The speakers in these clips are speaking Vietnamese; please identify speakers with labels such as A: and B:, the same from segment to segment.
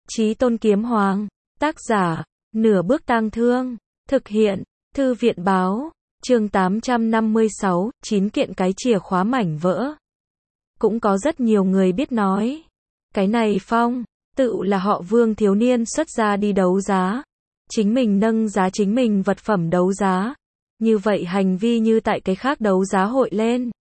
A: Chí Tôn Kiếm Hoàng. Tác giả, Nửa Bước Tang Thương. Thực hiện, Thư viện Báo. Chương 856, 9 kiện cái chìa khóa mảnh vỡ. Cũng có rất nhiều người biết nói. Cái này phong, tự là họ Vương thiếu niên xuất ra đi đấu giá. Chính mình nâng giá chính mình vật phẩm đấu giá. Như vậy hành vi như tại cái khác đấu giá hội lên.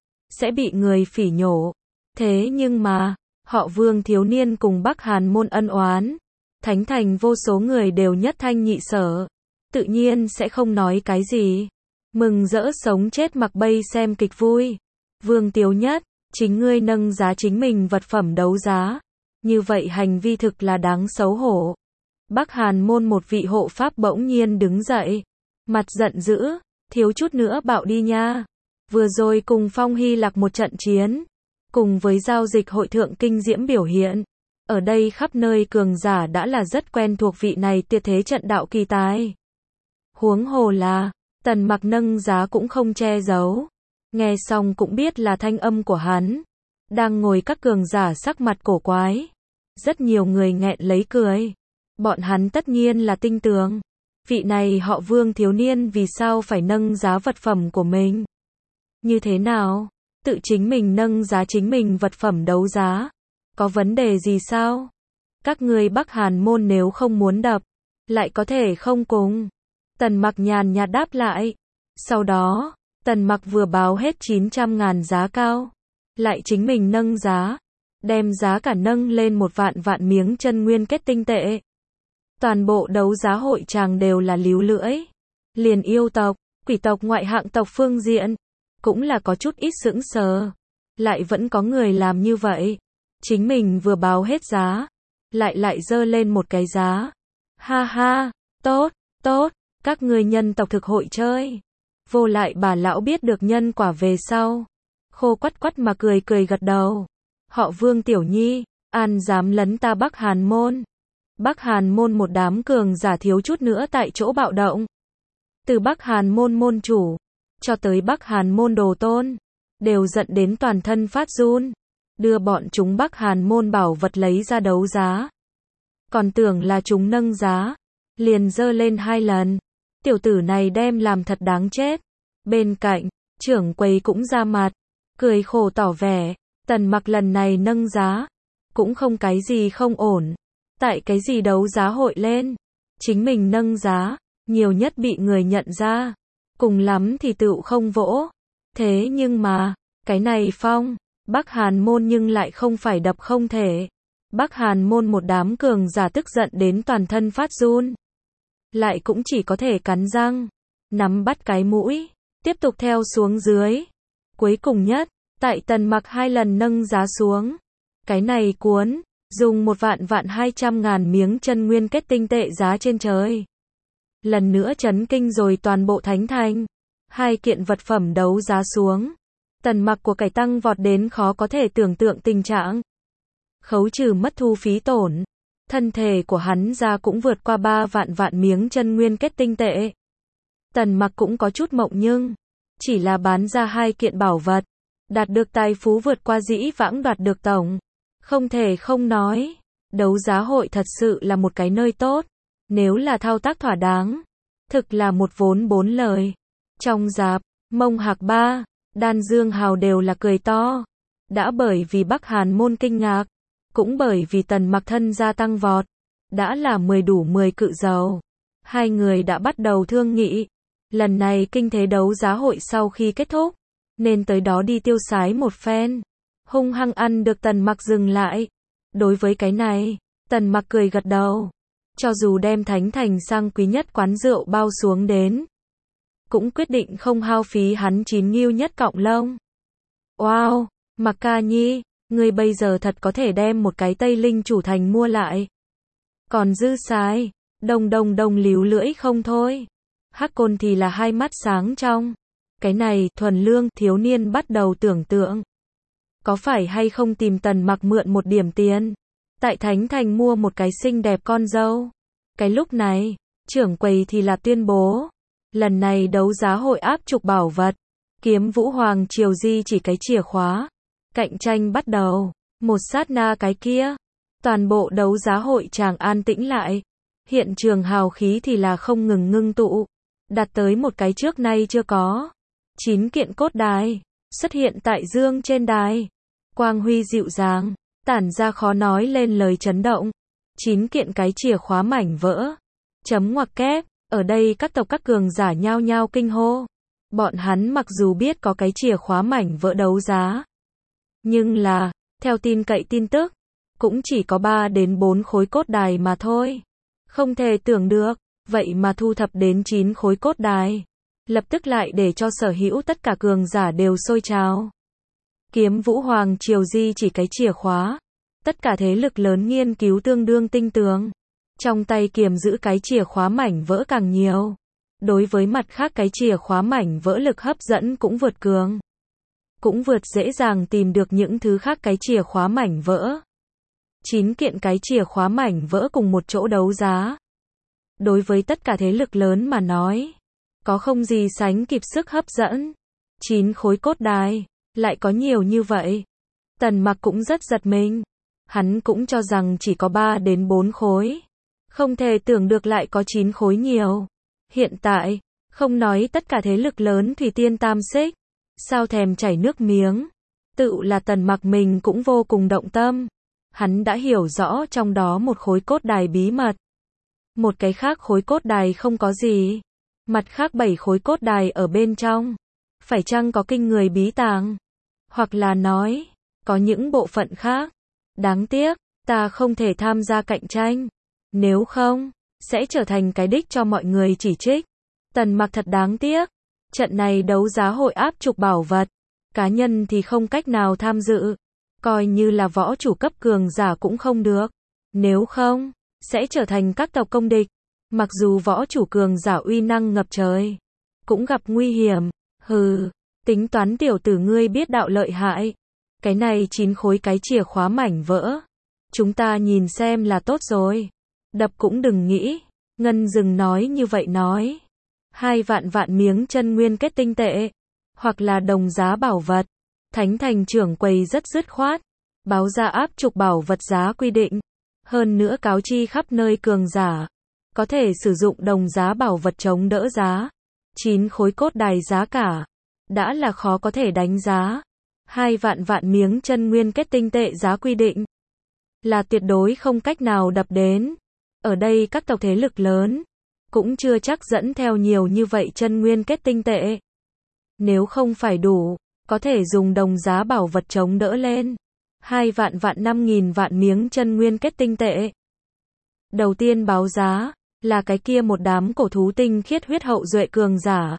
A: Sẽ bị người phỉ nhổ. Thế nhưng mà, họ Vương thiếu niên cùng Bắc Hàn môn ân oán. Thánh thành vô số người đều nhất thanh nhị sở. Tự nhiên sẽ không nói cái gì. Mừng rỡ sống chết mặc bay xem kịch vui. Vương Tiếu Nhất, chính ngươi nâng giá chính mình vật phẩm đấu giá. Như vậy hành vi thực là đáng xấu hổ. Bắc Hàn môn một vị hộ pháp bỗng nhiên đứng dậy. Mặt giận dữ, thiếu chút nữa bạo đi nha. Vừa rồi cùng Phong Hy Lạc một trận chiến. Cùng với giao dịch hội thượng kinh diễm biểu hiện. Ở đây khắp nơi cường giả đã là rất quen thuộc vị này tuyệt thế trận đạo kỳ tài. Huống hồ là, Tần Mặc nâng giá cũng không che giấu. Nghe xong cũng biết là thanh âm của hắn. Đang ngồi các cường giả sắc mặt cổ quái. Rất nhiều người nghẹn lấy cười. Bọn hắn tất nhiên là tinh tường. Vị này họ Vương thiếu niên vì sao phải nâng giá vật phẩm của mình? Như thế nào? Tự chính mình nâng giá chính mình vật phẩm đấu giá. Có vấn đề gì sao? Các ngươi Bắc Hàn môn nếu không muốn đập, lại có thể không cùng. Tần Mặc nhàn nhạt đáp lại. Sau đó, Tần Mặc vừa báo hết 900.000 giá cao. Lại chính mình nâng giá. Đem giá cả nâng lên 1.000.000 miếng chân nguyên kết tinh tệ. Toàn bộ đấu giá hội tràng đều là líu lưỡi. Liền yêu tộc, quỷ tộc ngoại hạng tộc phương diện. Cũng là có chút ít sững sờ. Lại vẫn có người làm như vậy. Chính mình vừa báo hết giá. Lại dơ lên một cái giá. Ha ha, tốt, tốt, các ngươi nhân tộc thực hội chơi. Vô lại bà lão biết được nhân quả về sau. Khô quắt quắt mà cười gật đầu. Họ Vương tiểu nhi, an dám lấn ta Bắc Hàn môn. Bắc Hàn môn một đám cường giả thiếu chút nữa tại chỗ bạo động. Từ Bắc Hàn môn môn chủ, cho tới Bắc Hàn môn đồ tôn, đều giận đến toàn thân phát run. Đưa bọn chúng Bắc Hàn môn bảo vật lấy ra đấu giá. Còn tưởng là chúng nâng giá, liền dơ lên 2 lần. Tiểu tử này đem làm thật đáng chết. Bên cạnh, trưởng quầy cũng ra mặt, cười khổ tỏ vẻ, Tần Mặc lần này nâng giá, cũng không cái gì không ổn. Tại cái gì đấu giá hội lên, chính mình nâng giá, nhiều nhất bị người nhận ra. Cùng lắm thì tựu không vỗ. Thế nhưng mà, cái này phong, Bắc Hàn môn nhưng lại không phải đập không thể. Bắc Hàn môn một đám cường giả tức giận đến toàn thân phát run. Lại cũng chỉ có thể cắn răng, nắm bắt cái mũi, tiếp tục theo xuống dưới. Cuối cùng nhất, tại Tần Mặc 2 lần nâng giá xuống. Cái này cuốn, dùng 1.200.000 miếng chân nguyên kết tinh tệ giá trên trời. Lần nữa chấn kinh rồi toàn bộ thánh thành. 2 kiện vật phẩm đấu giá xuống. Tần Mặc của cải tăng vọt đến khó có thể tưởng tượng tình trạng. Khấu trừ mất thu phí tổn. Thân thể của hắn ra cũng vượt qua 3.000.000 miếng chân nguyên kết tinh tệ. Tần Mặc cũng có chút mộng nhưng, chỉ là bán ra 2 kiện bảo vật. Đạt được tài phú vượt qua dĩ vãng đoạt được tổng. Không thể không nói. Đấu giá hội thật sự là một cái nơi tốt. Nếu là thao tác thỏa đáng. Thực là một vốn 4 lời. Trong dạp, Mông Hạc Ba, Đan Dương Hào đều là cười to. Đã bởi vì Bắc Hàn môn kinh ngạc. Cũng bởi vì Tần Mặc thân gia tăng vọt. Đã là 10 đủ 10 cự giàu. Hai người đã bắt đầu thương nghị. Lần này kinh thế đấu giá hội sau khi kết thúc. Nên tới đó đi tiêu sái một phen. Hung hăng ăn được Tần Mặc dừng lại. Đối với cái này, Tần Mặc cười gật đầu. Cho dù đem thánh thành sang quý nhất quán rượu bao xuống đến. Cũng quyết định không hao phí hắn 9 nghêu nhất cọng lông. Wow, Mặc ca nhi, ngươi bây giờ thật có thể đem một cái Tây Linh chủ thành mua lại. Còn dư sai, đồng líu lưỡi không thôi. Hắc Côn thì là hai mắt sáng trong. Cái này, thuần lương, thiếu niên bắt đầu tưởng tượng. Có phải hay không tìm Tần Mặc mượn một điểm tiền. Tại Thánh Thành mua một cái xinh đẹp con dâu. Cái lúc này, trưởng quầy thì là tuyên bố. Lần này đấu giá hội áp trục bảo vật. Kiếm Vũ Hoàng Triều di chỉ cái chìa khóa. Cạnh tranh bắt đầu. Một sát na cái kia. Toàn bộ đấu giá hội tràng an tĩnh lại. Hiện trường hào khí thì là không ngừng ngưng tụ. Đạt tới một cái trước nay chưa có. 9 kiện cốt đài xuất hiện tại dương trên đài. Quang huy dịu dàng, tản ra khó nói lên lời chấn động. 9 kiện cái chìa khóa mảnh vỡ. Chấm ngoặc kép, ở đây các tộc các cường giả nhao nhao kinh hô. Bọn hắn mặc dù biết có cái chìa khóa mảnh vỡ đấu giá, nhưng là, theo tin cậy tin tức, cũng chỉ có 3 đến 4 khối cốt đài mà thôi. Không thể tưởng được, vậy mà thu thập đến 9 khối cốt đài. Lập tức lại để cho sở hữu tất cả cường giả đều sôi trào. Kiếm Vũ Hoàng Triều di chỉ cái chìa khóa. Tất cả thế lực lớn nghiên cứu tương đương tinh tường. Trong tay kiềm giữ cái chìa khóa mảnh vỡ càng nhiều. Đối với mặt khác cái chìa khóa mảnh vỡ lực hấp dẫn cũng vượt cường. Cũng vượt dễ dàng tìm được những thứ khác cái chìa khóa mảnh vỡ. 9 kiện cái chìa khóa mảnh vỡ cùng một chỗ đấu giá. Đối với tất cả thế lực lớn mà nói, có không gì sánh kịp sức hấp dẫn. 9 khối cốt đài, lại có nhiều như vậy. Tần Mặc cũng rất giật mình. Hắn cũng cho rằng chỉ có 3 đến 4 khối. Không thể tưởng được lại có 9 khối nhiều. Hiện tại, không nói tất cả thế lực lớn Thủy Tiên Tam Xích, sao thèm chảy nước miếng. Tự là Tần Mặc mình cũng vô cùng động tâm. Hắn đã hiểu rõ trong đó một khối cốt đài bí mật. Một cái khác khối cốt đài không có gì. Mặt khác 7 khối cốt đài ở bên trong. Phải chăng có kinh người bí tàng? Hoặc là nói, có những bộ phận khác. Đáng tiếc, ta không thể tham gia cạnh tranh. Nếu không, sẽ trở thành cái đích cho mọi người chỉ trích. Tần Mặc thật đáng tiếc. Trận này đấu giá hội áp trục bảo vật. Cá nhân thì không cách nào tham dự. Coi như là võ chủ cấp cường giả cũng không được. Nếu không, sẽ trở thành các tộc công địch. Mặc dù võ chủ cường giả uy năng ngập trời, cũng gặp nguy hiểm. Hừ, tính toán tiểu tử ngươi biết đạo lợi hại. Cái này 9 khối cái chìa khóa mảnh vỡ. Chúng ta nhìn xem là tốt rồi. Đập cũng đừng nghĩ. Ngân Dừng nói như vậy nói. 2 vạn miếng chân nguyên kết tinh tệ. Hoặc là đồng giá bảo vật. Thánh Thành trưởng quầy rất dứt khoát. Báo ra áp trục bảo vật giá quy định. Hơn nữa cáo chi khắp nơi cường giả. Có thể sử dụng đồng giá bảo vật chống đỡ giá. 9 khối cốt đài giá cả. Đã là khó có thể đánh giá. 2 vạn miếng chân nguyên kết tinh tệ giá quy định. Là tuyệt đối không cách nào đập đến. Ở đây các tộc thế lực lớn. Cũng chưa chắc dẫn theo nhiều như vậy chân nguyên kết tinh tệ. Nếu không phải đủ, có thể dùng đồng giá bảo vật chống đỡ lên. 2 vạn 5.000 vạn miếng chân nguyên kết tinh tệ. Đầu tiên báo giá, là cái kia một đám cổ thú tinh khiết huyết hậu duệ cường giả.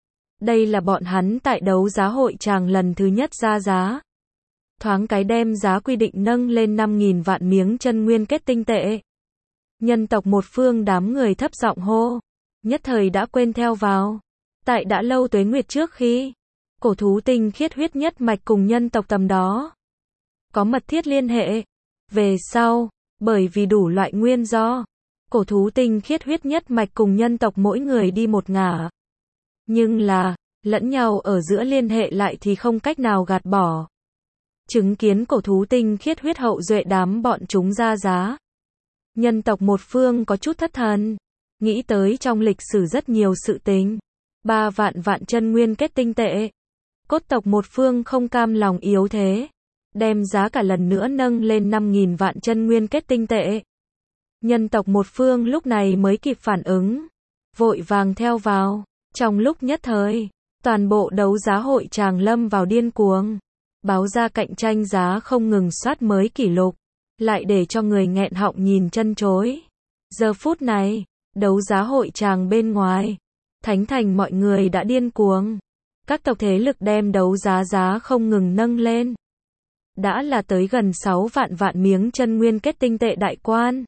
A: Đây là bọn hắn tại đấu giá hội tràng lần thứ nhất ra giá. Thoáng cái đem giá quy định nâng lên 5.000 vạn miếng chân nguyên kết tinh tệ. Nhân tộc một phương đám người thấp giọng hô. Nhất thời đã quên theo vào. Tại đã lâu tuế nguyệt trước khi, cổ thú tinh khiết huyết nhất mạch cùng nhân tộc tầm đó có mật thiết liên hệ. Về sau, bởi vì đủ loại nguyên do, cổ thú tinh khiết huyết nhất mạch cùng nhân tộc mỗi người đi một ngả. Nhưng là, lẫn nhau ở giữa liên hệ lại thì không cách nào gạt bỏ. Chứng kiến cổ thú tinh khiết huyết hậu duệ đám bọn chúng ra giá. Nhân tộc một phương có chút thất thần. Nghĩ tới trong lịch sử rất nhiều sự tình. 3 vạn chân nguyên kết tinh tệ. Cốt tộc một phương không cam lòng yếu thế. Đem giá cả lần nữa nâng lên 5.000 vạn chân nguyên kết tinh tệ. Nhân tộc một phương lúc này mới kịp phản ứng. Vội vàng theo vào. Trong lúc nhất thời, toàn bộ đấu giá hội tràng lâm vào điên cuồng. Báo ra cạnh tranh giá không ngừng soát mới kỷ lục. Lại để cho người nghẹn họng nhìn chân chối. Giờ phút này, đấu giá hội tràng bên ngoài. Thánh Thành mọi người đã điên cuồng. Các tộc thế lực đem đấu giá không ngừng nâng lên. Đã là tới gần 6 vạn miếng chân nguyên kết tinh tệ đại quan.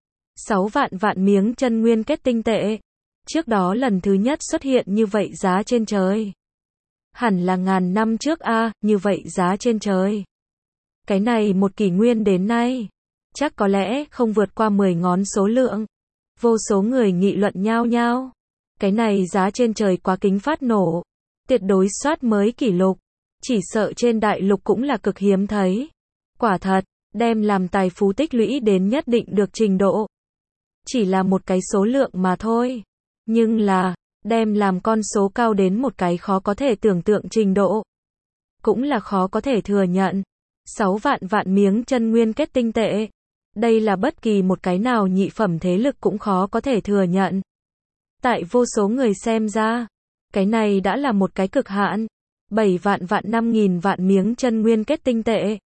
A: 6 vạn miếng chân nguyên kết tinh tệ. Trước đó lần thứ nhất xuất hiện như vậy giá trên trời. Hẳn là ngàn năm trước như vậy giá trên trời. Cái này một kỷ nguyên đến nay, chắc có lẽ không vượt qua 10 ngón số lượng. Vô số người nghị luận nhao nhao. Cái này giá trên trời quá kính phát nổ. Tuyệt đối soát mới kỷ lục. Chỉ sợ trên đại lục cũng là cực hiếm thấy. Quả thật, đem làm tài phú tích lũy đến nhất định được trình độ. Chỉ là một cái số lượng mà thôi. Nhưng là, đem làm con số cao đến một cái khó có thể tưởng tượng trình độ. Cũng là khó có thể thừa nhận. 6 vạn miếng chân nguyên kết tinh tệ. Đây là bất kỳ một cái nào nhị phẩm thế lực cũng khó có thể thừa nhận. Tại vô số người xem ra, cái này đã là một cái cực hạn. 7 vạn 5.000 vạn miếng chân nguyên kết tinh tệ.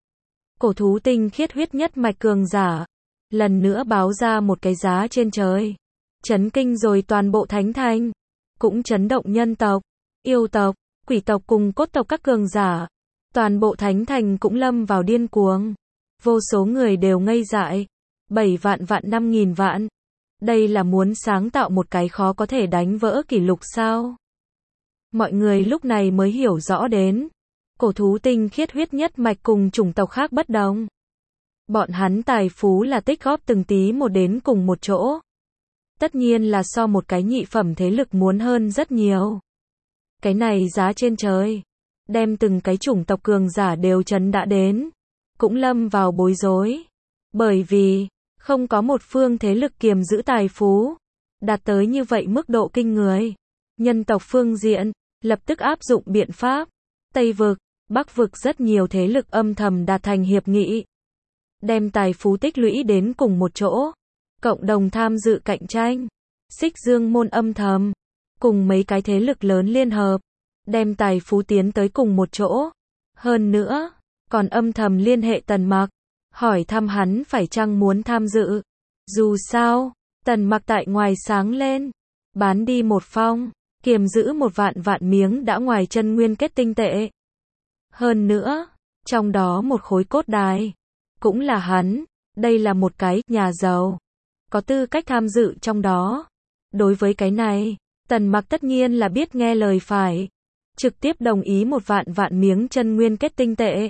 A: Cổ thú tinh khiết huyết nhất mạch cường giả. Lần nữa báo ra một cái giá trên trời. Chấn kinh rồi toàn bộ thánh thành. Cũng chấn động nhân tộc, yêu tộc, quỷ tộc cùng cốt tộc các cường giả. Toàn bộ thánh thành cũng lâm vào điên cuồng. Vô số người đều ngây dại. 7 vạn 5.000 vạn. Đây là muốn sáng tạo một cái khó có thể đánh vỡ kỷ lục sao? Mọi người lúc này mới hiểu rõ đến. Cổ thú tinh khiết huyết nhất mạch cùng chủng tộc khác bất đồng. Bọn hắn tài phú là tích góp từng tí một đến cùng một chỗ. Tất nhiên là so một cái nhị phẩm thế lực muốn hơn rất nhiều. Cái này giá trên trời. Đem từng cái chủng tộc cường giả đều chấn đã đến. Cũng lâm vào bối rối. Bởi vì, không có một phương thế lực kiềm giữ tài phú. Đạt tới như vậy mức độ kinh người. Nhân tộc phương diện, lập tức áp dụng biện pháp. Tây vực, Bắc vực rất nhiều thế lực âm thầm đạt thành hiệp nghị. Đem tài phú tích lũy đến cùng một chỗ. Cộng đồng tham dự cạnh tranh. Xích Dương môn âm thầm. Cùng mấy cái thế lực lớn liên hợp. Đem tài phú tiến tới cùng một chỗ. Hơn nữa, còn âm thầm liên hệ Tần Mặc. Hỏi thăm hắn phải chăng muốn tham dự. Dù sao, Tần Mặc tại ngoài sáng lên. Bán đi một phong. Kiềm giữ 1 vạn miếng đã ngoài chân nguyên kết tinh tệ. Hơn nữa, trong đó một khối cốt đài. Cũng là hắn. Đây là một cái nhà giàu. Có tư cách tham dự trong đó. Đối với cái này, Tần Mặc tất nhiên là biết nghe lời phải. Trực tiếp đồng ý 1 vạn miếng chân nguyên kết tinh tệ.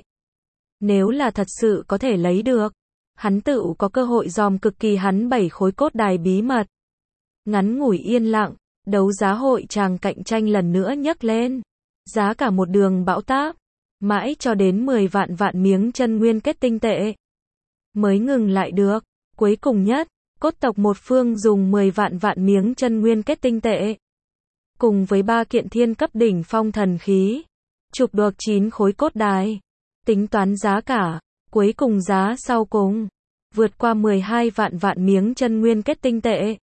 A: Nếu là thật sự có thể lấy được, hắn tự có cơ hội dòm cực kỳ hắn 7 khối cốt đài bí mật. Ngắn ngủi yên lặng, đấu giá hội chàng cạnh tranh lần nữa nhấc lên. Giá cả một đường bão táp, mãi cho đến 10 vạn miếng chân nguyên kết tinh tệ. Mới ngừng lại được, cuối cùng nhất, cốt tộc một phương dùng 10 vạn miếng chân nguyên kết tinh tệ. Cùng với 3 kiện thiên cấp đỉnh phong thần khí. Chụp được 9 khối cốt đài. Tính toán giá cả, cuối cùng giá sau cùng. Vượt qua 12 vạn miếng chân nguyên kết tinh tệ.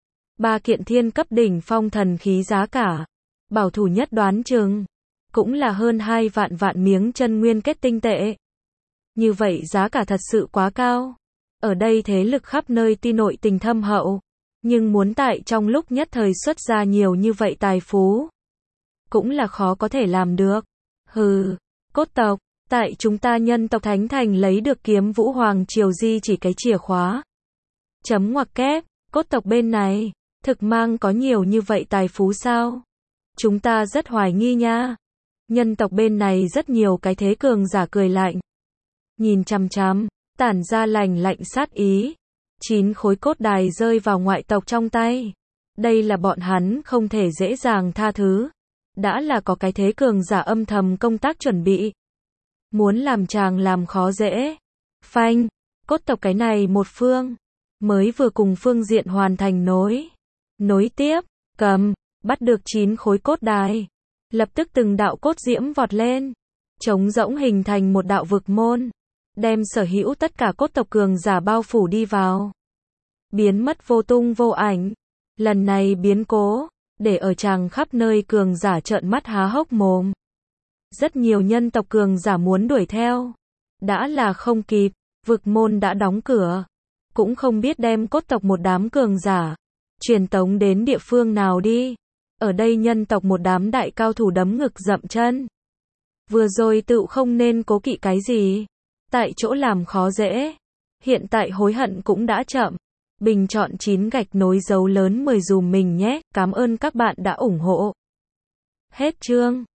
A: 3 kiện thiên cấp đỉnh phong thần khí giá cả. Bảo thủ nhất đoán chừng. Cũng là hơn 2 vạn miếng chân nguyên kết tinh tệ. Như vậy giá cả thật sự quá cao. Ở đây thế lực khắp nơi ti nội tình thâm hậu. Nhưng muốn tại trong lúc nhất thời xuất ra nhiều như vậy tài phú. Cũng là khó có thể làm được. Hừ, cốt tộc, tại chúng ta nhân tộc Thánh Thành lấy được kiếm Vũ Hoàng Triều di chỉ cái chìa khóa. Chấm ngoặc kép, cốt tộc bên này, thực mang có nhiều như vậy tài phú sao? Chúng ta rất hoài nghi nha. Nhân tộc bên này rất nhiều cái thế cường giả cười lạnh. Nhìn chằm chằm, tản ra lạnh lạnh sát ý. 9 khối cốt đài rơi vào ngoại tộc trong tay. Đây là bọn hắn không thể dễ dàng tha thứ. Đã là có cái thế cường giả âm thầm công tác chuẩn bị. Muốn làm chàng làm khó dễ. Phanh, cốt tộc cái này một phương. Mới vừa cùng phương diện hoàn thành nối tiếp, cầm, bắt được 9 khối cốt đài. Lập tức từng đạo cốt diễm vọt lên. Trống rỗng hình thành một đạo vực môn. Đem sở hữu tất cả cốt tộc cường giả bao phủ đi vào. Biến mất vô tung vô ảnh. Lần này biến cố, để ở chàng khắp nơi cường giả trợn mắt há hốc mồm. Rất nhiều nhân tộc cường giả muốn đuổi theo. Đã là không kịp, vực môn đã đóng cửa. Cũng không biết đem cốt tộc một đám cường giả truyền tống đến địa phương nào đi. Ở đây nhân tộc một đám đại cao thủ đấm ngực dậm chân. Vừa rồi tự không nên cố kỵ cái gì. Tại chỗ làm khó dễ. Hiện tại hối hận cũng đã chậm. Bình chọn 9 gạch nối dấu lớn 10 dùm mình nhé. Cảm ơn các bạn đã ủng hộ. Hết chương.